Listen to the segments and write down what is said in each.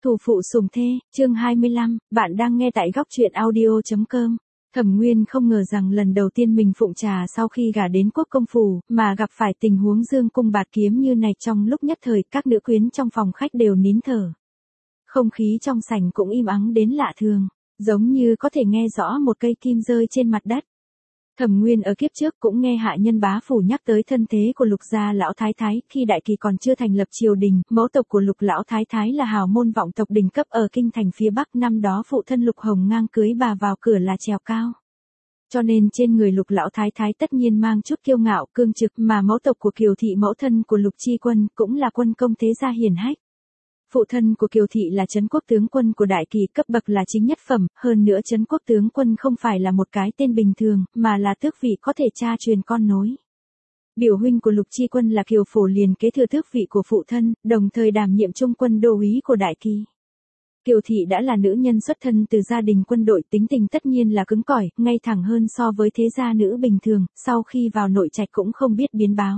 Thủ phụ sủng thê, chương 25, bạn đang nghe tại góc truyện audio.com. Thẩm Nguyên không ngờ rằng lần đầu tiên mình phụng trà sau khi gả đến quốc công phủ, mà gặp phải tình huống dương cung bạt kiếm như này. Trong lúc nhất thời các nữ quyến trong phòng khách đều nín thở. Không khí trong sảnh cũng im ắng đến lạ thường, giống như có thể nghe rõ một cây kim rơi trên mặt đất. Thẩm Nguyên ở kiếp trước cũng nghe hạ nhân bá phủ nhắc tới thân thế của Lục gia lão thái thái, khi Đại Kỳ còn chưa thành lập triều đình, mẫu tộc của Lục lão thái thái là hào môn vọng tộc đỉnh cấp ở kinh thành phía Bắc, năm đó phụ thân Lục Hồng Ngang cưới bà vào cửa là trèo cao. Cho nên trên người Lục lão thái thái tất nhiên mang chút kiêu ngạo, cương trực, mà mẫu tộc của Kiều thị mẫu thân của Lục Chi Quân cũng là quân công thế gia hiển hách. Phụ thân của Kiều thị là Trấn Quốc tướng quân của Đại Kỳ, cấp bậc là chính nhất phẩm, hơn nữa Trấn Quốc tướng quân không phải là một cái tên bình thường, mà là tước vị có thể cha truyền con nối. Biểu huynh của Lục Chi Quân là Kiều Phổ liền kế thừa tước vị của phụ thân, đồng thời đảm nhiệm trung quân đô úy của Đại Kỳ. Kiều thị đã là nữ nhân xuất thân từ gia đình quân đội, tính tình tất nhiên là cứng cỏi, ngay thẳng hơn so với thế gia nữ bình thường, sau khi vào nội trạch cũng không biết biến báo.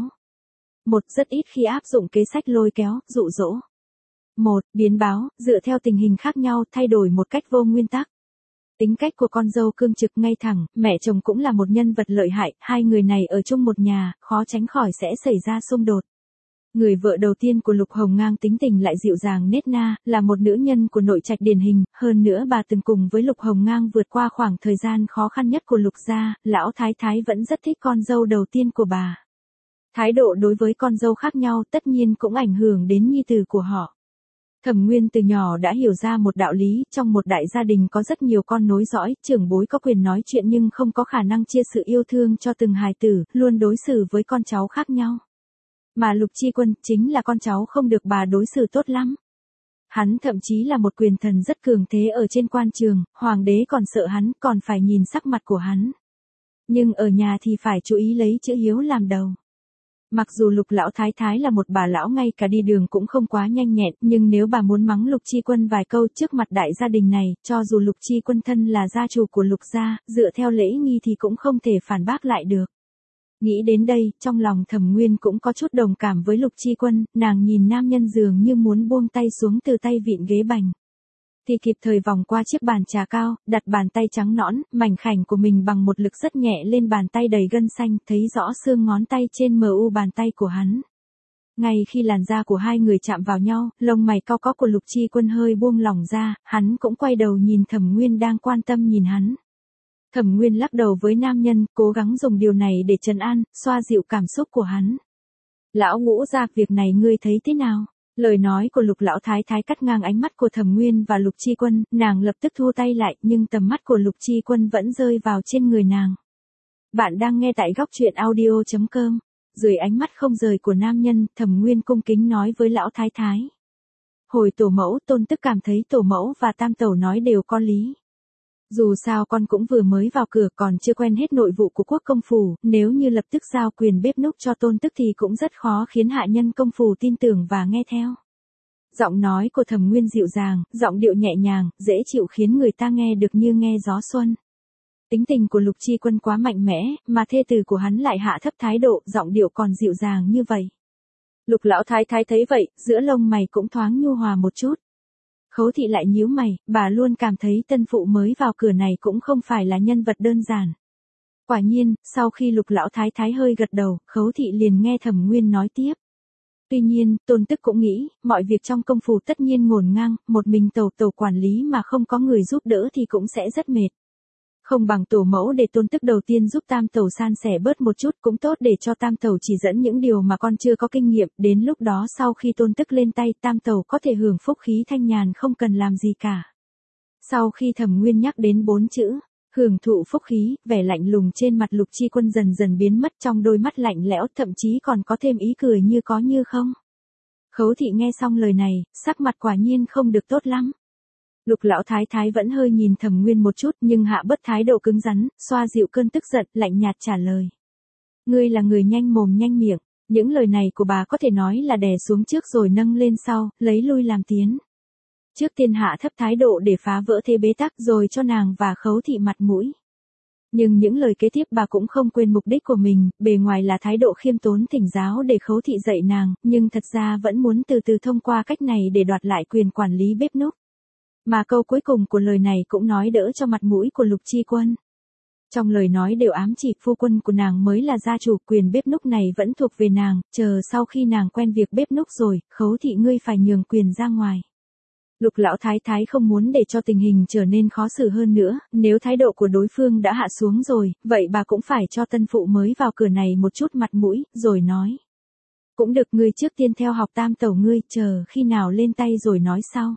Rất ít khi áp dụng kế sách lôi kéo, dụ dỗ. Biến báo, dựa theo tình hình khác nhau, thay đổi một cách vô nguyên tắc. Tính cách của con dâu cương trực ngay thẳng, mẹ chồng cũng là một nhân vật lợi hại, hai người này ở chung một nhà, khó tránh khỏi sẽ xảy ra xung đột. Người vợ đầu tiên của Lục Hồng Ngang tính tình lại dịu dàng nết na, là một nữ nhân của nội trạch điển hình, hơn nữa bà từng cùng với Lục Hồng Ngang vượt qua khoảng thời gian khó khăn nhất của Lục gia, lão thái thái vẫn rất thích con dâu đầu tiên của bà. Thái độ đối với con dâu khác nhau tất nhiên cũng ảnh hưởng đến nhi tử của họ. Thẩm Nguyên từ nhỏ đã hiểu ra một đạo lý, trong một đại gia đình có rất nhiều con nối dõi, trưởng bối có quyền nói chuyện nhưng không có khả năng chia sự yêu thương cho từng hài tử, luôn đối xử với con cháu khác nhau. Mà Lục Chi Quân chính là con cháu không được bà đối xử tốt lắm. Hắn thậm chí là một quyền thần rất cường thế ở trên quan trường, hoàng đế còn sợ hắn, còn phải nhìn sắc mặt của hắn. Nhưng ở nhà thì phải chú ý lấy chữ hiếu làm đầu. Mặc dù Lục lão thái thái là một bà lão ngay cả đi đường cũng không quá nhanh nhẹn, nhưng nếu bà muốn mắng Lục Chi Quân vài câu trước mặt đại gia đình này, cho dù Lục Chi Quân thân là gia chủ của Lục gia, dựa theo lễ nghi thì cũng không thể phản bác lại được. Nghĩ đến đây, trong lòng Thẩm Nguyên cũng có chút đồng cảm với Lục Chi Quân, nàng nhìn nam nhân dường như muốn buông tay xuống từ tay vịn ghế bành. Thì kịp thời vòng qua chiếc bàn trà cao, đặt bàn tay trắng nõn, mảnh khảnh của mình bằng một lực rất nhẹ lên bàn tay đầy gân xanh, thấy rõ xương ngón tay trên mu bàn tay của hắn. Ngay khi làn da của hai người chạm vào nhau, lông mày cau có của Lục Chi Quân hơi buông lỏng ra, hắn cũng quay đầu nhìn Thẩm Nguyên đang quan tâm nhìn hắn. Thẩm Nguyên lắc đầu với nam nhân, cố gắng dùng điều này để trấn an, xoa dịu cảm xúc của hắn. Lão Ngũ gia, việc này ngươi thấy thế nào? Lời nói của Lục lão thái thái cắt ngang ánh mắt của Thẩm Nguyên và Lục Chi Quân, nàng lập tức thu tay lại, nhưng tầm mắt của Lục Chi Quân vẫn rơi vào trên người nàng. Bạn đang nghe tại góc truyện audio.com. Dưới ánh mắt không rời của nam nhân, Thẩm Nguyên cung kính nói với lão thái thái. Hồi tổ mẫu, tôn tức cảm thấy tổ mẫu và tam tẩu nói đều có lý. Dù sao con cũng vừa mới vào cửa, còn chưa quen hết nội vụ của quốc công phủ, nếu như lập tức giao quyền bếp núc cho tôn tức thì cũng rất khó khiến hạ nhân công phủ tin tưởng và nghe theo. Giọng nói của Thẩm Nguyên dịu dàng, giọng điệu nhẹ nhàng, dễ chịu khiến người ta nghe được như nghe gió xuân. Tính tình của Lục Chi Quân quá mạnh mẽ, mà thê tử của hắn lại hạ thấp thái độ, giọng điệu còn dịu dàng như vậy. Lục lão thái thái thấy vậy, giữa lông mày cũng thoáng nhu hòa một chút. Khấu thị lại nhíu mày, bà luôn cảm thấy tân phụ mới vào cửa này cũng không phải là nhân vật đơn giản. Quả nhiên, sau khi Lục lão thái thái hơi gật đầu, Khấu thị liền nghe Thẩm Nguyên nói tiếp. Tuy nhiên, tôn tức cũng nghĩ, mọi việc trong công phủ tất nhiên ngổn ngang, một mình tẩu quản lý mà không có người giúp đỡ thì cũng sẽ rất mệt. Không bằng tổ mẫu để tôn tức đầu tiên giúp tam tẩu san sẻ bớt một chút, cũng tốt để cho tam tẩu chỉ dẫn những điều mà con chưa có kinh nghiệm, đến lúc đó sau khi tôn tức lên tay, tam tẩu có thể hưởng phúc khí thanh nhàn không cần làm gì cả. Sau khi Thẩm Nguyên nhắc đến 4 chữ, hưởng thụ phúc khí, vẻ lạnh lùng trên mặt Lục Chi Quân dần dần biến mất, trong đôi mắt lạnh lẽo thậm chí còn có thêm ý cười như có như không. Khấu thị nghe xong lời này, sắc mặt quả nhiên không được tốt lắm. Lục lão thái thái vẫn hơi nhìn Thẩm Nguyên một chút, nhưng hạ bớt thái độ cứng rắn, xoa dịu cơn tức giận, lạnh nhạt trả lời. Ngươi là người nhanh mồm nhanh miệng, những lời này của bà có thể nói là đè xuống trước rồi nâng lên sau, lấy lui làm tiến. Trước tiên hạ thấp thái độ để phá vỡ thế bế tắc, rồi cho nàng và Khấu thị mặt mũi. Nhưng những lời kế tiếp bà cũng không quên mục đích của mình, bề ngoài là thái độ khiêm tốn thỉnh giáo để Khấu Thị dạy nàng, nhưng thật ra vẫn muốn từ từ thông qua cách này để đoạt lại quyền quản lý bếp núc. Mà câu cuối cùng của lời này cũng nói đỡ cho mặt mũi của Lục Chi Quân. Trong lời nói đều ám chỉ phu quân của nàng mới là gia chủ, quyền bếp núc này vẫn thuộc về nàng, chờ sau khi nàng quen việc bếp núc rồi, Khấu Thị ngươi phải nhường quyền ra ngoài. Lục lão thái thái không muốn để cho tình hình trở nên khó xử hơn nữa, nếu thái độ của đối phương đã hạ xuống rồi, vậy bà cũng phải cho tân phụ mới vào cửa này một chút mặt mũi, rồi nói. Cũng được, ngươi trước tiên theo học tam tẩu ngươi, chờ khi nào lên tay rồi nói sau.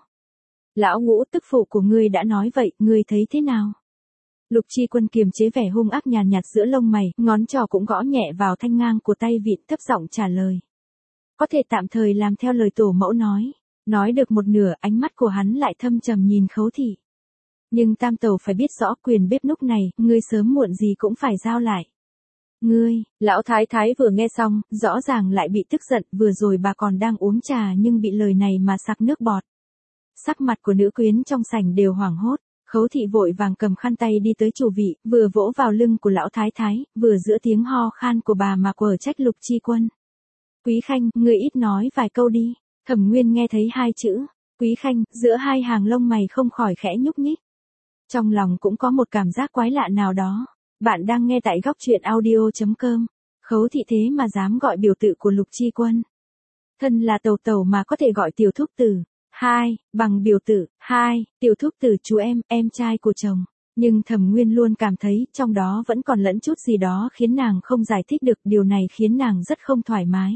Lão Ngũ tức phụ của ngươi đã nói vậy, ngươi thấy thế nào? Lục Chi Quân kiềm chế vẻ hung ác nhàn nhạt giữa lông mày, ngón trỏ cũng gõ nhẹ vào thanh ngang của tay vịn, thấp giọng trả lời. Có thể tạm thời làm theo lời tổ mẫu nói. Nói được một nửa, ánh mắt của hắn lại thâm trầm nhìn Khấu Thị. Nhưng tam tẩu phải biết rõ quyền bếp núc này, ngươi sớm muộn gì cũng phải giao lại. Ngươi, lão thái thái vừa nghe xong, rõ ràng lại bị tức giận, vừa rồi bà còn đang uống trà nhưng bị lời này mà sặc nước bọt. Sắc mặt của nữ quyến trong sảnh đều hoảng hốt. Khấu Thị vội vàng cầm khăn tay đi tới chủ vị, vừa vỗ vào lưng của lão thái thái, vừa giữa tiếng ho khan của bà mà quở trách Lục Chi Quân. Quý Khanh, ngươi ít nói vài câu đi. Thẩm Nguyên nghe thấy hai chữ, Quý Khanh, giữa hai hàng lông mày không khỏi khẽ nhúc nhích. Trong lòng cũng có một cảm giác quái lạ nào đó. Bạn đang nghe tại góc truyện audio.com. Khấu Thị thế mà dám gọi biểu tự của Lục Chi Quân. Thân là tẩu tẩu mà có thể gọi tiểu thúc tử. Hai, bằng biểu tử. Hai, tiểu thúc tử chú em trai của chồng. Nhưng Thẩm Nguyên luôn cảm thấy trong đó vẫn còn lẫn chút gì đó khiến nàng không giải thích được, điều này khiến nàng rất không thoải mái.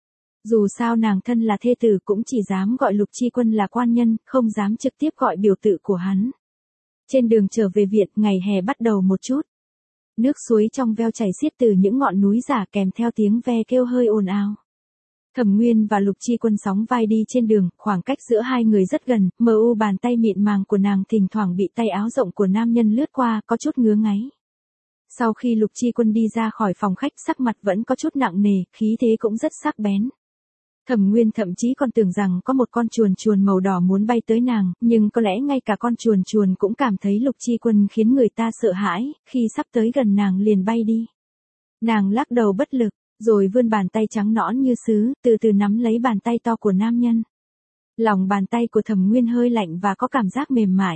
Dù sao nàng thân là thê tử cũng chỉ dám gọi Lục Chi Quân là quan nhân, không dám trực tiếp gọi biểu tự của hắn. Trên đường trở về viện, ngày hè bắt đầu một chút. Nước suối trong veo chảy xiết từ những ngọn núi giả kèm theo tiếng ve kêu hơi ồn ào. Thẩm Nguyên và Lục Chi Quân sóng vai đi trên đường, khoảng cách giữa hai người rất gần, mờ u bàn tay mịn màng của nàng thỉnh thoảng bị tay áo rộng của nam nhân lướt qua, có chút ngứa ngáy. Sau khi Lục Chi Quân đi ra khỏi phòng khách, sắc mặt vẫn có chút nặng nề, khí thế cũng rất sắc bén. Thẩm Nguyên thậm chí còn tưởng rằng có một con chuồn chuồn màu đỏ muốn bay tới nàng, nhưng có lẽ ngay cả con chuồn chuồn cũng cảm thấy Lục Chi Quân khiến người ta sợ hãi, khi sắp tới gần nàng liền bay đi. Nàng lắc đầu bất lực, rồi vươn bàn tay trắng nõn như sứ, từ từ nắm lấy bàn tay to của nam nhân. Lòng bàn tay của Thẩm Nguyên hơi lạnh và có cảm giác mềm mại.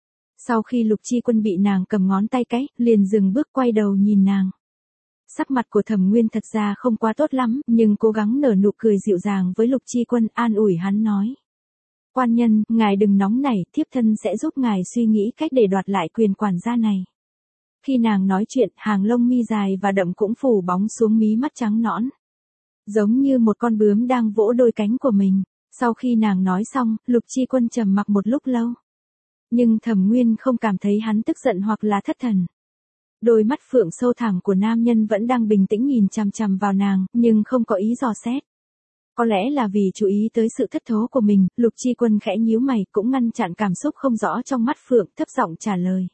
Sau khi Lục Chi Quân bị nàng cầm ngón tay cái, liền dừng bước quay đầu nhìn nàng. Sắc mặt của Thẩm Nguyên thật ra không quá tốt lắm, nhưng cố gắng nở nụ cười dịu dàng với Lục Chi Quân, an ủi hắn nói. Quan nhân, ngài đừng nóng nảy, thiếp thân sẽ giúp ngài suy nghĩ cách để đoạt lại quyền quản gia này. Khi nàng nói chuyện, hàng lông mi dài và đậm cũng phủ bóng xuống mí mắt trắng nõn. Giống như một con bướm đang vỗ đôi cánh của mình. Sau khi nàng nói xong, Lục Chi Quân trầm mặc một lúc lâu. Nhưng Thẩm Nguyên không cảm thấy hắn tức giận hoặc là thất thần. Đôi mắt phượng sâu thẳm của nam nhân vẫn đang bình tĩnh nhìn chằm chằm vào nàng, nhưng không có ý dò xét. Có lẽ là vì chú ý tới sự thất thố của mình, Lục Chi Quân khẽ nhíu mày cũng ngăn chặn cảm xúc không rõ trong mắt phượng, thấp giọng trả lời.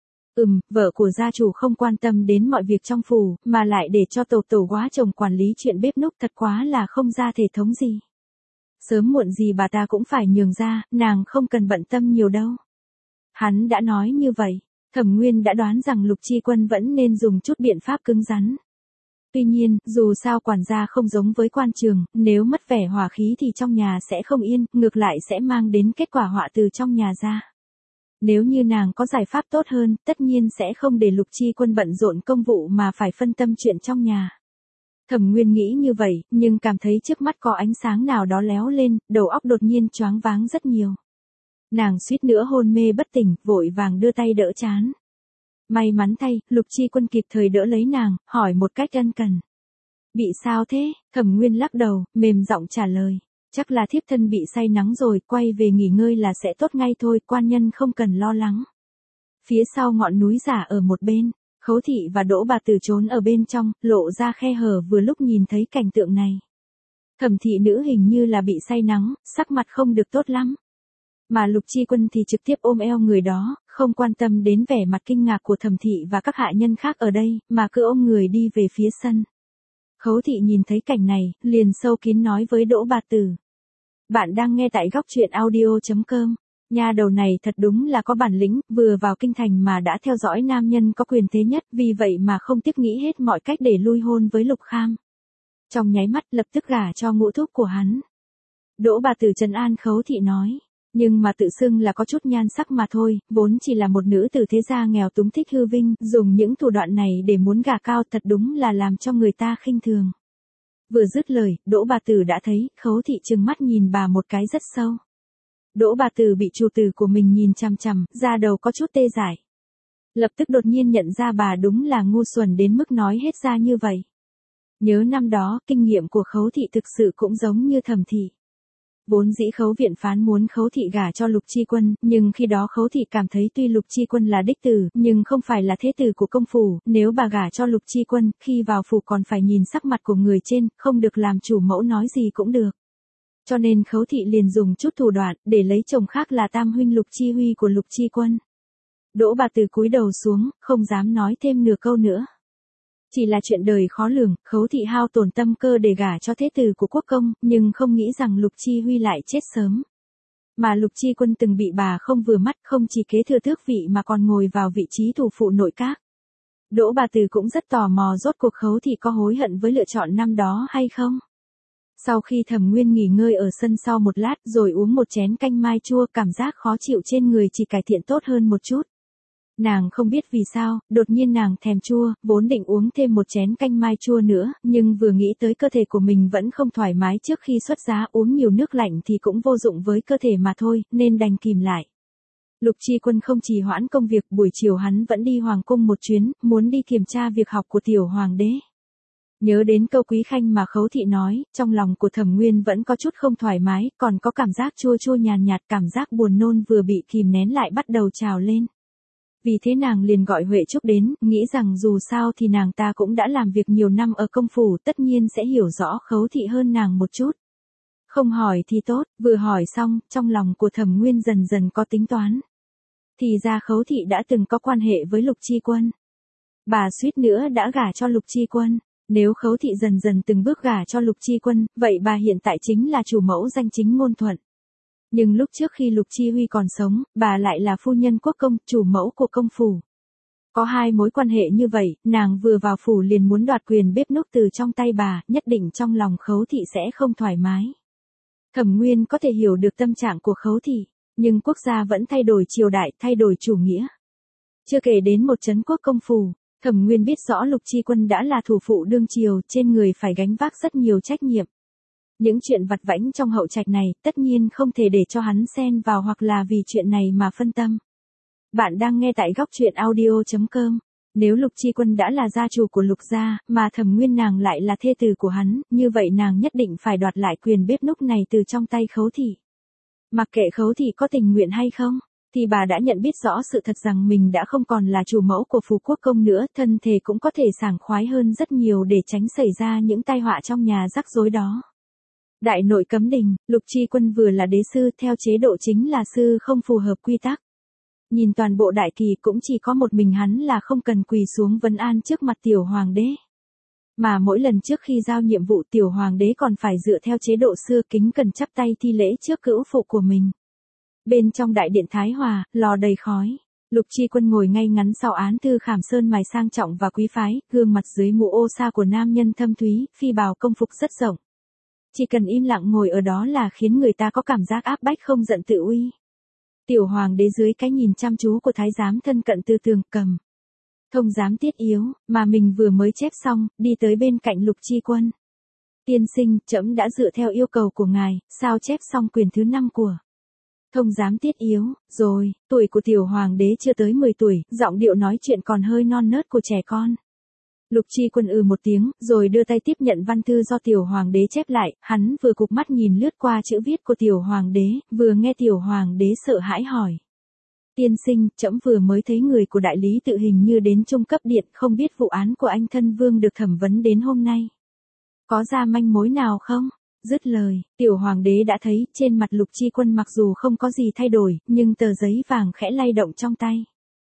Vợ của gia chủ không quan tâm đến mọi việc trong phủ, mà lại để cho tổ quá chồng quản lý chuyện bếp núc, thật quá là không ra thể thống gì. Sớm muộn gì bà ta cũng phải nhường ra, nàng không cần bận tâm nhiều đâu. Hắn đã nói như vậy. Thẩm Nguyên đã đoán rằng Lục Chi Quân vẫn nên dùng chút biện pháp cứng rắn. Tuy nhiên, dù sao quản gia không giống với quan trường, nếu mất vẻ hòa khí thì trong nhà sẽ không yên, ngược lại sẽ mang đến kết quả họa từ trong nhà ra. Nếu như nàng có giải pháp tốt hơn, tất nhiên sẽ không để Lục Chi Quân bận rộn công vụ mà phải phân tâm chuyện trong nhà. Thẩm Nguyên nghĩ như vậy, nhưng cảm thấy trước mắt có ánh sáng nào đó léo lên, đầu óc đột nhiên choáng váng rất nhiều. Nàng suýt nữa hôn mê bất tỉnh, vội vàng đưa tay đỡ trán. May mắn thay, Lục Chi Quân kịp thời đỡ lấy nàng, hỏi một cách ân cần. Bị sao thế? Thẩm Nguyên lắc đầu, mềm giọng trả lời. Chắc là thiếp thân bị say nắng rồi, quay về nghỉ ngơi là sẽ tốt ngay thôi, quan nhân không cần lo lắng. Phía sau ngọn núi giả ở một bên, Khấu Thị và Đỗ Bà Tử trốn ở bên trong, lộ ra khe hở vừa lúc nhìn thấy cảnh tượng này. Thẩm thị nữ hình như là bị say nắng, sắc mặt không được tốt lắm. Mà Lục Chi Quân thì trực tiếp ôm eo người đó, không quan tâm đến vẻ mặt kinh ngạc của Thẩm thị và các hạ nhân khác ở đây, mà cứ ôm người đi về phía sân. Khấu Thị nhìn thấy cảnh này, liền sâu kín nói với Đỗ Bà Tử. Bạn đang nghe tại góc truyện audio.com. Nha đầu này thật đúng là có bản lĩnh, vừa vào kinh thành mà đã theo dõi nam nhân có quyền thế nhất, vì vậy mà không tiếc nghĩ hết mọi cách để lui hôn với Lục Kham. Trong nháy mắt lập tức gả cho ngũ thúc của hắn. Đỗ bà tử trấn an Khấu Thị nói. Nhưng mà tự xưng là có chút nhan sắc mà thôi, vốn chỉ là một nữ tử thế gia nghèo túng thích hư vinh, dùng những thủ đoạn này để muốn gả cao thật đúng là làm cho người ta khinh thường. Vừa dứt lời, Đỗ bà tử đã thấy, Khấu Thị trừng mắt nhìn bà một cái rất sâu. Đỗ bà tử bị chủ tử của mình nhìn chằm chằm, da đầu có chút tê dại. Lập tức đột nhiên nhận ra bà đúng là ngu xuẩn đến mức nói hết ra như vậy. Nhớ năm đó, kinh nghiệm của Khấu Thị thực sự cũng giống như Thẩm Thị. Vốn dĩ Khấu viện phán muốn Khấu Thị gả cho Lục Chi Quân, nhưng khi đó Khấu Thị cảm thấy tuy Lục Chi Quân là đích tử, nhưng không phải là thế tử của công phủ, nếu bà gả cho Lục Chi Quân, khi vào phủ còn phải nhìn sắc mặt của người trên, không được làm chủ mẫu nói gì cũng được. Cho nên Khấu Thị liền dùng chút thủ đoạn, để lấy chồng khác là tam huynh Lục Chi Huy của Lục Chi Quân. Đỗ bà tử cúi đầu xuống, không dám nói thêm nửa câu nữa. Chỉ là chuyện đời khó lường, Khấu Thị hao tổn tâm cơ để gả cho thế tử của quốc công, nhưng không nghĩ rằng Lục Chi Huy lại chết sớm. Mà Lục Chi Quân từng bị bà không vừa mắt, không chỉ kế thừa tước vị mà còn ngồi vào vị trí thủ phụ nội các. Đỗ bà tử cũng rất tò mò rốt cuộc Khấu Thị có hối hận với lựa chọn năm đó hay không. Sau khi Thẩm Nguyên nghỉ ngơi ở sân sau một lát rồi uống một chén canh mai chua, cảm giác khó chịu trên người chỉ cải thiện tốt hơn một chút. Nàng không biết vì sao, đột nhiên nàng thèm chua, vốn định uống thêm một chén canh mai chua nữa, nhưng vừa nghĩ tới cơ thể của mình vẫn không thoải mái trước khi xuất giá, uống nhiều nước lạnh thì cũng vô dụng với cơ thể mà thôi, nên đành kìm lại. Lục Chi Quân không trì hoãn công việc, buổi chiều hắn vẫn đi hoàng cung một chuyến, muốn đi kiểm tra việc học của tiểu hoàng đế. Nhớ đến câu Quý Khanh mà Khấu Thị nói, trong lòng của Thẩm Nguyên vẫn có chút không thoải mái, còn có cảm giác chua chua nhàn nhạt, cảm giác buồn nôn vừa bị kìm nén lại bắt đầu trào lên. Vì thế nàng liền gọi Huệ Trúc đến, nghĩ rằng dù sao thì nàng ta cũng đã làm việc nhiều năm ở công phủ, tất nhiên sẽ hiểu rõ Khấu Thị hơn nàng một chút. Không hỏi thì tốt, vừa hỏi xong, trong lòng của Thẩm Nguyên dần dần có tính toán. Thì ra Khấu Thị đã từng có quan hệ với Lục Chi Quân. Bà suýt nữa đã gả cho Lục Chi Quân. Nếu Khấu Thị dần dần từng bước gả cho Lục Chi Quân, vậy bà hiện tại chính là chủ mẫu danh chính ngôn thuận. Nhưng lúc trước khi Lục Chi Huy còn sống, bà lại là phu nhân quốc công, chủ mẫu của công phủ. Có hai mối quan hệ như vậy, nàng vừa vào phủ liền muốn đoạt quyền bếp núc từ trong tay bà, nhất định trong lòng Khấu Thị sẽ không thoải mái. Thẩm Nguyên có thể hiểu được tâm trạng của Khấu Thị, nhưng quốc gia vẫn thay đổi triều đại, thay đổi chủ nghĩa. Chưa kể đến một trấn quốc công phủ, Thẩm Nguyên biết rõ Lục Chi Quân đã là thủ phụ đương triều, trên người phải gánh vác rất nhiều trách nhiệm. Những chuyện vặt vãnh trong hậu trạch này, tất nhiên không thể để cho hắn xen vào hoặc là vì chuyện này mà phân tâm. Bạn đang nghe tại góc truyện audio.com. Nếu Lục Chi Quân đã là gia chủ của Lục gia, mà Thẩm Nguyên nàng lại là thê tử của hắn, như vậy nàng nhất định phải đoạt lại quyền bếp núc này từ trong tay Khấu Thị. Mặc kệ Khấu Thị có tình nguyện hay không, thì bà đã nhận biết rõ sự thật rằng mình đã không còn là chủ mẫu của phủ quốc công nữa, thân thể cũng có thể sảng khoái hơn rất nhiều để tránh xảy ra những tai họa trong nhà rắc rối đó. Đại nội cấm đình, Lục Chi Quân vừa là đế sư, theo chế độ chính là sư không phù hợp quy tắc. Nhìn toàn bộ đại kỳ cũng chỉ có một mình hắn là không cần quỳ xuống vấn an trước mặt tiểu hoàng đế. Mà mỗi lần trước khi giao nhiệm vụ tiểu hoàng đế còn phải dựa theo chế độ xưa kính cẩn chắp tay thi lễ trước cữu phụ của mình. Bên trong đại điện Thái Hòa, lò đầy khói. Lục Chi Quân ngồi ngay ngắn sau án thư khảm sơn mài sang trọng và quý phái, gương mặt dưới mũ ô sa của nam nhân thâm thúy, phi bào công phục rất rộng. Chỉ cần im lặng ngồi ở đó là khiến người ta có cảm giác áp bách không giận tự uy. Tiểu hoàng đế dưới cái nhìn chăm chú của thái giám thân cận tư tường cầm thông giám tiết yếu, mà mình vừa mới chép xong, đi tới bên cạnh Lục Chi Quân. Tiên sinh, trẫm đã dựa theo yêu cầu của ngài, sao chép xong quyền thứ 5 của thông giám tiết yếu, rồi, tuổi của tiểu hoàng đế chưa tới 10 tuổi, giọng điệu nói chuyện còn hơi non nớt của trẻ con. Lục Chi Quân một tiếng, rồi đưa tay tiếp nhận văn thư do tiểu hoàng đế chép lại, hắn vừa cụp mắt nhìn lướt qua chữ viết của tiểu hoàng đế, vừa nghe tiểu hoàng đế sợ hãi hỏi. Tiên sinh, trẫm vừa mới thấy người của đại lý tự hình như đến trung cấp điện, không biết vụ án của anh thân vương được thẩm vấn đến hôm nay. Có ra manh mối nào không? Dứt lời, tiểu hoàng đế đã thấy, trên mặt Lục Chi Quân mặc dù không có gì thay đổi, nhưng tờ giấy vàng khẽ lay động trong tay.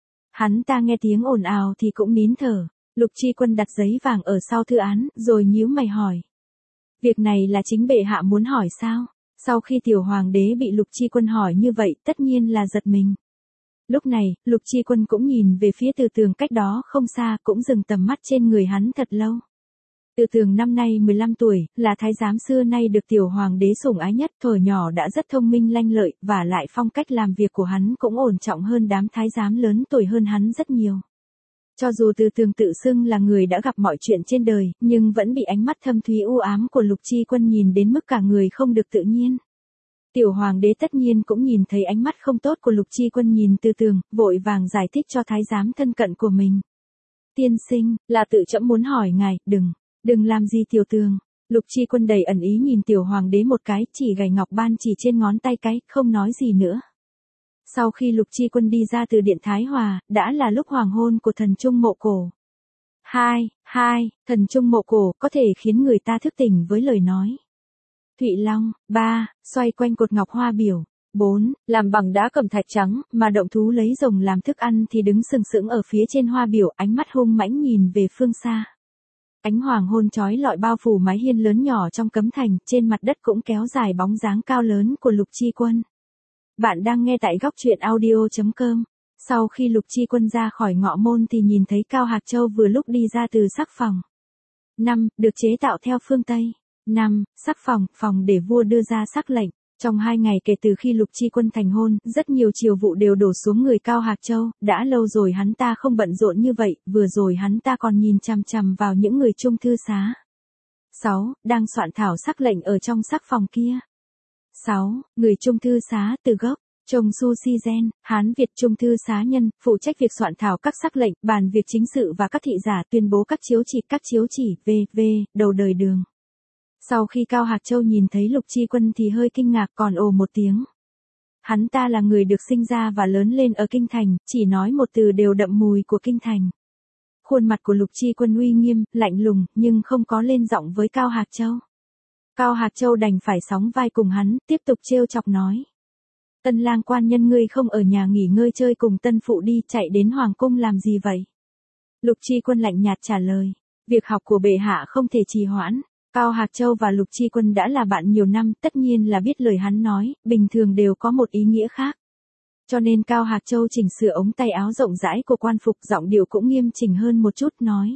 Hắn ta nghe tiếng ồn ào thì cũng nín thở. Lục Chi Quân đặt giấy vàng ở sau thư án, rồi nhíu mày hỏi. Việc này là chính bệ hạ muốn hỏi sao? Sau khi tiểu hoàng đế bị Lục Chi Quân hỏi như vậy tất nhiên là giật mình. Lúc này, Lục Chi Quân cũng nhìn về phía Từ Tường cách đó không xa, cũng dừng tầm mắt trên người hắn thật lâu. Từ Tường năm nay 15 tuổi, là thái giám xưa nay được tiểu hoàng đế sủng ái nhất, thuở nhỏ đã rất thông minh lanh lợi, và lại phong cách làm việc của hắn cũng ổn trọng hơn đám thái giám lớn tuổi hơn hắn rất nhiều. Cho dù Từ Tường tự xưng là người đã gặp mọi chuyện trên đời, nhưng vẫn bị ánh mắt thâm thúy u ám của Lục Chi Quân nhìn đến mức cả người không được tự nhiên. Tiểu hoàng đế tất nhiên cũng nhìn thấy ánh mắt không tốt của Lục Chi Quân nhìn Từ Tường, vội vàng giải thích cho thái giám thân cận của mình. Tiên sinh, là tự trẫm muốn hỏi ngài, đừng làm gì Tiểu Tường. Lục Chi Quân đầy ẩn ý nhìn tiểu hoàng đế một cái, chỉ gảy ngọc ban chỉ trên ngón tay cái, không nói gì nữa. Sau khi Lục Chi Quân đi ra từ điện Thái Hòa, đã là lúc hoàng hôn của thần Trung Mộ Cổ. 2. Thần Trung Mộ Cổ có thể khiến người ta thức tỉnh với lời nói. Thụy Long. 3. Xoay quanh cột ngọc hoa biểu. 4. Làm bằng đá cẩm thạch trắng, mà động thú lấy rồng làm thức ăn thì đứng sừng sững ở phía trên hoa biểu, ánh mắt hung mãnh nhìn về phương xa. Ánh hoàng hôn chói lọi bao phủ mái hiên lớn nhỏ trong cấm thành, trên mặt đất cũng kéo dài bóng dáng cao lớn của Lục Chi Quân. Bạn đang nghe tại góc truyện audio.com. Sau khi Lục Chi Quân ra khỏi ngọ môn thì nhìn thấy Cao Hạc Châu vừa lúc đi ra từ sắc phòng. 5. Được chế tạo theo phương Tây. 5. Sắc phòng để vua đưa ra sắc lệnh. Trong 2 ngày kể từ khi Lục Chi Quân thành hôn, rất nhiều triều vụ đều đổ xuống người Cao Hạc Châu, đã lâu rồi hắn ta không bận rộn như vậy, vừa rồi hắn ta còn nhìn chằm chằm vào những người trung thư xá. 6. Đang soạn thảo sắc lệnh ở trong sắc phòng kia. 6. Người trung thư xá từ gốc. Chồng Su Si Gen, Hán Việt trung thư xá nhân, phụ trách việc soạn thảo các sắc lệnh, bàn việc chính sự và các thị giả tuyên bố các chiếu chỉ, v.v., đầu đời đường. Sau khi Cao Hạc Châu nhìn thấy Lục Chi Quân thì hơi kinh ngạc còn ồ một tiếng. Hắn ta là người được sinh ra và lớn lên ở Kinh Thành, chỉ nói một từ đều đậm mùi của Kinh Thành. Khuôn mặt của Lục Chi Quân uy nghiêm, lạnh lùng, nhưng không có lên giọng với Cao Hạc Châu. Cao Hạc Châu đành phải sóng vai cùng hắn, tiếp tục trêu chọc nói. Tân lang quan nhân ngươi không ở nhà nghỉ ngơi chơi cùng tân phụ đi, chạy đến hoàng cung làm gì vậy? Lục Chi Quân lạnh nhạt trả lời. Việc học của bệ hạ không thể trì hoãn. Cao Hạc Châu và Lục Chi Quân đã là bạn nhiều năm, tất nhiên là biết lời hắn nói, bình thường đều có một ý nghĩa khác. Cho nên Cao Hạc Châu chỉnh sửa ống tay áo rộng rãi của quan phục, giọng điệu cũng nghiêm chỉnh hơn một chút, nói.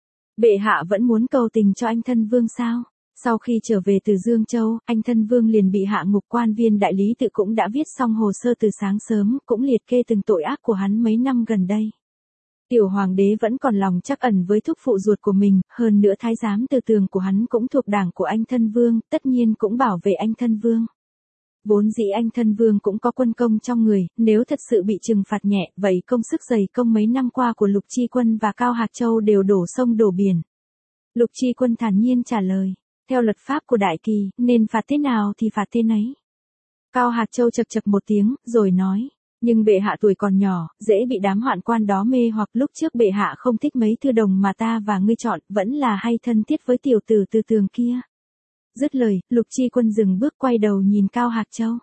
Bệ hạ vẫn muốn cầu tình cho anh thân vương sao? Sau khi trở về từ Dương Châu, anh thân vương liền bị hạ ngục, quan viên đại lý tự cũng đã viết xong hồ sơ từ sáng sớm, cũng liệt kê từng tội ác của hắn mấy năm gần đây. Tiểu hoàng đế vẫn còn lòng trắc ẩn với thúc phụ ruột của mình, hơn nữa thái giám Từ Tường của hắn cũng thuộc đảng của anh thân vương, tất nhiên cũng bảo vệ anh thân vương. Vốn dĩ anh thân vương cũng có quân công trong người, nếu thật sự bị trừng phạt nhẹ, vậy công sức dày công mấy năm qua của Lục Chi Quân và Cao Hạc Châu đều đổ sông đổ biển. Lục Chi Quân thản nhiên trả lời, theo luật pháp của đại kỳ, nên phạt thế nào thì phạt thế nấy. Cao Hạc Châu chậc chậc một tiếng, rồi nói. Nhưng bệ hạ tuổi còn nhỏ, dễ bị đám hoạn quan đó mê hoặc, lúc trước bệ hạ không thích mấy thư đồng mà ta và ngươi chọn, vẫn là hay thân thiết với tiểu tử Từ Tường kia. Dứt lời, Lục Chi Quân dừng bước quay đầu nhìn Cao Hạc Châu.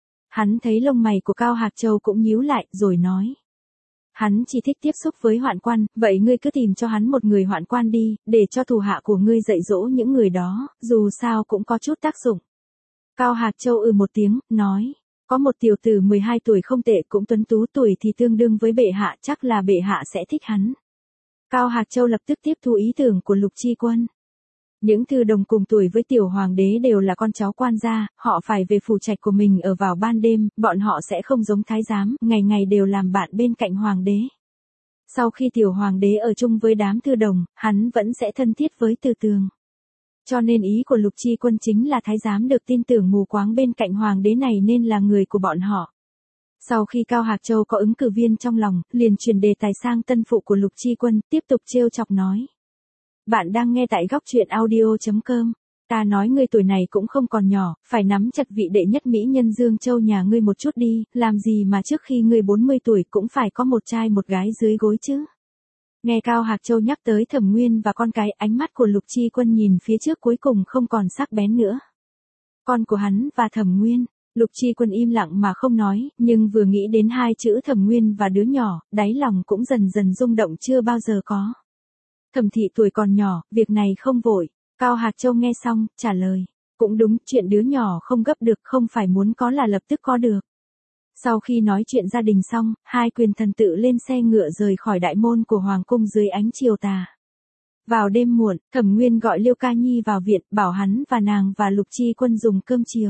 Hắn thấy lông mày của Cao Hạc Châu cũng nhíu lại, rồi nói. Hắn chỉ thích tiếp xúc với hoạn quan, vậy ngươi cứ tìm cho hắn một người hoạn quan đi, để cho thủ hạ của ngươi dạy dỗ những người đó, dù sao cũng có chút tác dụng. Cao Hạc Châu một tiếng, nói. Có một tiểu tử 12 tuổi không tệ, cũng tuấn tú, tuổi thì tương đương với bệ hạ, chắc là bệ hạ sẽ thích hắn. Cao Hạc Châu lập tức tiếp thu ý tưởng của Lục Chi Quân. Những thư đồng cùng tuổi với tiểu hoàng đế đều là con cháu quan gia, họ phải về phủ trạch của mình ở vào ban đêm, bọn họ sẽ không giống thái giám, ngày ngày đều làm bạn bên cạnh hoàng đế. Sau khi tiểu hoàng đế ở chung với đám thư đồng, hắn vẫn sẽ thân thiết với Từ Tường. Cho nên ý của Lục Chi Quân chính là thái giám được tin tưởng mù quáng bên cạnh hoàng đế này nên là người của bọn họ. Sau khi Cao Hạc Châu có ứng cử viên trong lòng, liền chuyển đề tài sang tân phụ của Lục Chi Quân, tiếp tục trêu chọc nói. Bạn đang nghe tại góc truyện audio.com. Ta nói ngươi tuổi này cũng không còn nhỏ, phải nắm chặt vị đệ nhất mỹ nhân Dương Châu nhà ngươi một chút đi, làm gì mà trước khi ngươi 40 tuổi cũng phải có một trai một gái dưới gối chứ. Nghe Cao Hạc Châu nhắc tới Thẩm Nguyên và con cái, ánh mắt của Lục Chi Quân nhìn phía trước cuối cùng không còn sắc bén nữa. Con của hắn và Thẩm Nguyên. Lục Chi Quân im lặng mà không nói, nhưng vừa nghĩ đến hai chữ Thẩm Nguyên và đứa nhỏ, đáy lòng cũng dần dần rung động chưa bao giờ có. Thẩm thị tuổi còn nhỏ, việc này không vội. Cao Hạc Châu nghe xong, trả lời. Cũng đúng, chuyện đứa nhỏ không gấp được, không phải muốn có là lập tức có được. Sau khi nói chuyện gia đình xong, hai quyền thần tự lên xe ngựa rời khỏi đại môn của hoàng cung dưới ánh chiều tà. Vào đêm muộn, Thẩm Nguyên gọi Liêu Ca Nhi vào viện, bảo hắn và nàng và Lục Chi Quân dùng cơm chiều.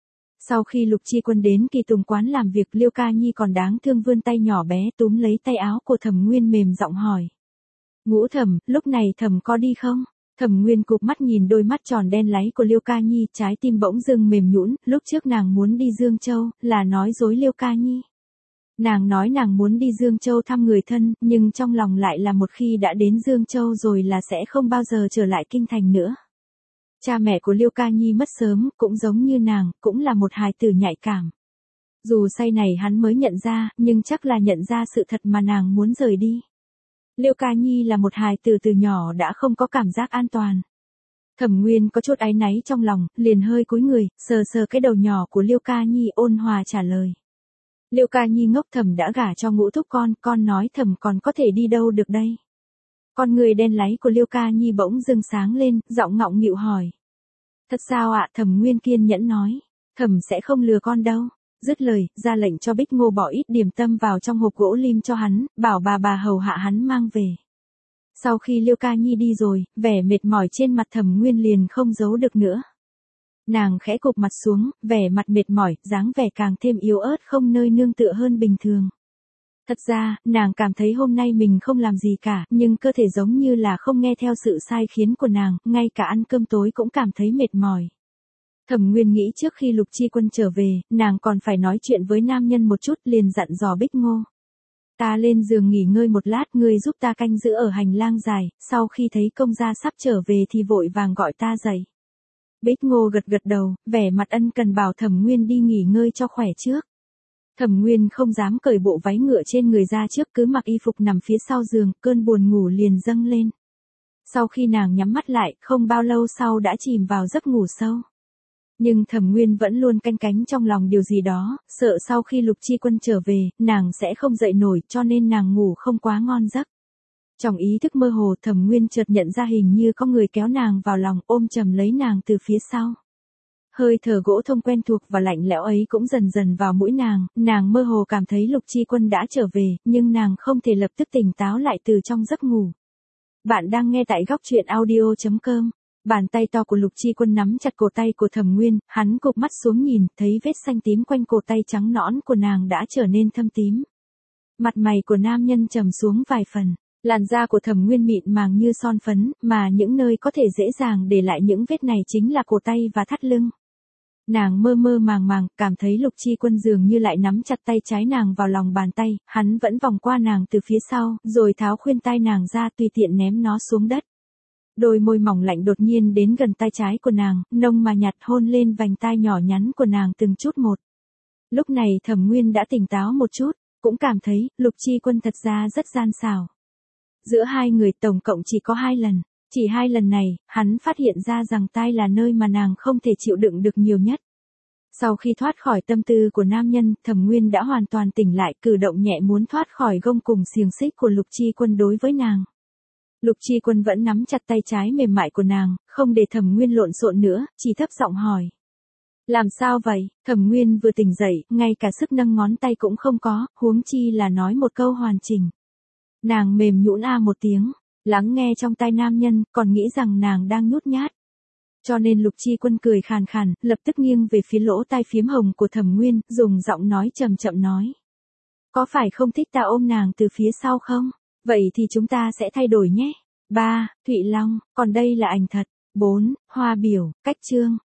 Sau khi Lục Chi Quân đến Kỳ Tùng quán làm việc, Liêu Ca Nhi còn đáng thương vươn tay nhỏ bé túm lấy tay áo của Thẩm Nguyên mềm giọng hỏi. Ngũ Thẩm, lúc này Thẩm có đi không? Thẩm Nguyên cụp mắt nhìn đôi mắt tròn đen láy của Liêu Ca Nhi, trái tim bỗng dưng mềm nhũn, lúc trước nàng muốn đi Dương Châu, là nói dối Liêu Ca Nhi. Nàng nói nàng muốn đi Dương Châu thăm người thân, nhưng trong lòng lại là một khi đã đến Dương Châu rồi là sẽ không bao giờ trở lại kinh thành nữa. Cha mẹ của Liêu Ca Nhi mất sớm, cũng giống như nàng, cũng là một hài tử nhạy cảm. Dù say này hắn mới nhận ra, nhưng chắc là nhận ra sự thật mà nàng muốn rời đi. Liêu Ca Nhi là một hài tử từ nhỏ đã không có cảm giác an toàn. Thẩm Nguyên có chút áy náy trong lòng, liền hơi cúi người, sờ sờ cái đầu nhỏ của Liêu Ca Nhi, ôn hòa trả lời. Liêu Ca Nhi ngốc, Thẩm đã gả cho Ngũ thúc con nói Thẩm còn có thể đi đâu được đây. Con người đen láy của Liêu Ca Nhi bỗng dưng sáng lên, giọng ngọng nghịu hỏi. Thật sao ạ? Thẩm Nguyên kiên nhẫn nói. Thẩm sẽ không lừa con đâu. Dứt lời, ra lệnh cho Bích Ngô bỏ ít điểm tâm vào trong hộp gỗ lim cho hắn, bảo bà hầu hạ hắn mang về. Sau khi Liêu Ca Nhi đi rồi, vẻ mệt mỏi trên mặt Thẩm Nguyên liền không giấu được nữa. Nàng khẽ cụp mặt xuống, vẻ mặt mệt mỏi, dáng vẻ càng thêm yếu ớt không nơi nương tựa hơn bình thường. Thật ra, nàng cảm thấy hôm nay mình không làm gì cả, nhưng cơ thể giống như là không nghe theo sự sai khiến của nàng, ngay cả ăn cơm tối cũng cảm thấy mệt mỏi. Thẩm Nguyên nghĩ trước khi Lục Chi Quân trở về, nàng còn phải nói chuyện với nam nhân một chút, liền dặn dò Bích Ngô. Ta lên giường nghỉ ngơi một lát, ngươi giúp ta canh giữ ở hành lang dài, sau khi thấy công gia sắp trở về thì vội vàng gọi ta dậy. Bích Ngô gật gật đầu, vẻ mặt ân cần bảo Thẩm Nguyên đi nghỉ ngơi cho khỏe trước. Thẩm Nguyên không dám cởi bộ váy ngựa trên người ra trước, cứ mặc y phục nằm phía sau giường, cơn buồn ngủ liền dâng lên. Sau khi nàng nhắm mắt lại, không bao lâu sau đã chìm vào giấc ngủ sâu. Nhưng Thẩm Nguyên vẫn luôn canh cánh trong lòng điều gì đó, sợ sau khi Lục Chi Quân trở về, nàng sẽ không dậy nổi, cho nên nàng ngủ không quá ngon giấc. Trong ý thức mơ hồ, Thẩm Nguyên chợt nhận ra hình như có người kéo nàng vào lòng, ôm chầm lấy nàng từ phía sau. Hơi thở gỗ thông quen thuộc và lạnh lẽo ấy cũng dần dần vào mũi nàng mơ hồ cảm thấy Lục Chi Quân đã trở về, nhưng nàng không thể lập tức tỉnh táo lại từ trong giấc ngủ. Bạn đang nghe tại góc truyện audio.com. Bàn tay to của Lục Chi Quân nắm chặt cổ tay của Thẩm Nguyên, hắn cụp mắt xuống nhìn, thấy vết xanh tím quanh cổ tay trắng nõn của nàng đã trở nên thâm tím. Mặt mày của nam nhân trầm xuống vài phần, làn da của Thẩm Nguyên mịn màng như son phấn, mà những nơi có thể dễ dàng để lại những vết này chính là cổ tay và thắt lưng. Nàng mơ mơ màng màng, cảm thấy Lục Chi Quân dường như lại nắm chặt tay trái nàng vào lòng bàn tay, hắn vẫn vòng qua nàng từ phía sau, rồi tháo khuyên tai nàng ra, tùy tiện ném nó xuống đất. Đôi môi mỏng lạnh đột nhiên đến gần tai trái của nàng, nông mà nhạt hôn lên vành tai nhỏ nhắn của nàng từng chút một. Lúc này Thẩm Nguyên đã tỉnh táo một chút, cũng cảm thấy Lục Chi Quân thật ra rất gian xảo. Giữa hai người tổng cộng chỉ có 2 lần. Chỉ 2 lần này, hắn phát hiện ra rằng tai là nơi mà nàng không thể chịu đựng được nhiều nhất. Sau khi thoát khỏi tâm tư của nam nhân, Thẩm Nguyên đã hoàn toàn tỉnh lại, cử động nhẹ muốn thoát khỏi gông cùm xiềng xích của Lục Chi Quân đối với nàng. Lục Chi Quân vẫn nắm chặt tay trái mềm mại của nàng, không để Thẩm Nguyên lộn xộn nữa, chỉ thấp giọng hỏi. Làm sao vậy? Thẩm Nguyên vừa tỉnh dậy, ngay cả sức nâng ngón tay cũng không có, huống chi là nói một câu hoàn chỉnh. Nàng mềm nhũn một tiếng, lắng nghe trong tai nam nhân, còn nghĩ rằng nàng đang nhút nhát. Cho nên Lục Chi Quân cười khàn khàn, lập tức nghiêng về phía lỗ tai phiếm hồng của Thẩm Nguyên, dùng giọng nói chậm chậm nói. Có phải không thích ta ôm nàng từ phía sau không? Vậy thì chúng ta sẽ thay đổi nhé. 3. Thụy Long, còn đây là ảnh thật. 4. Hoa biểu, cách chương.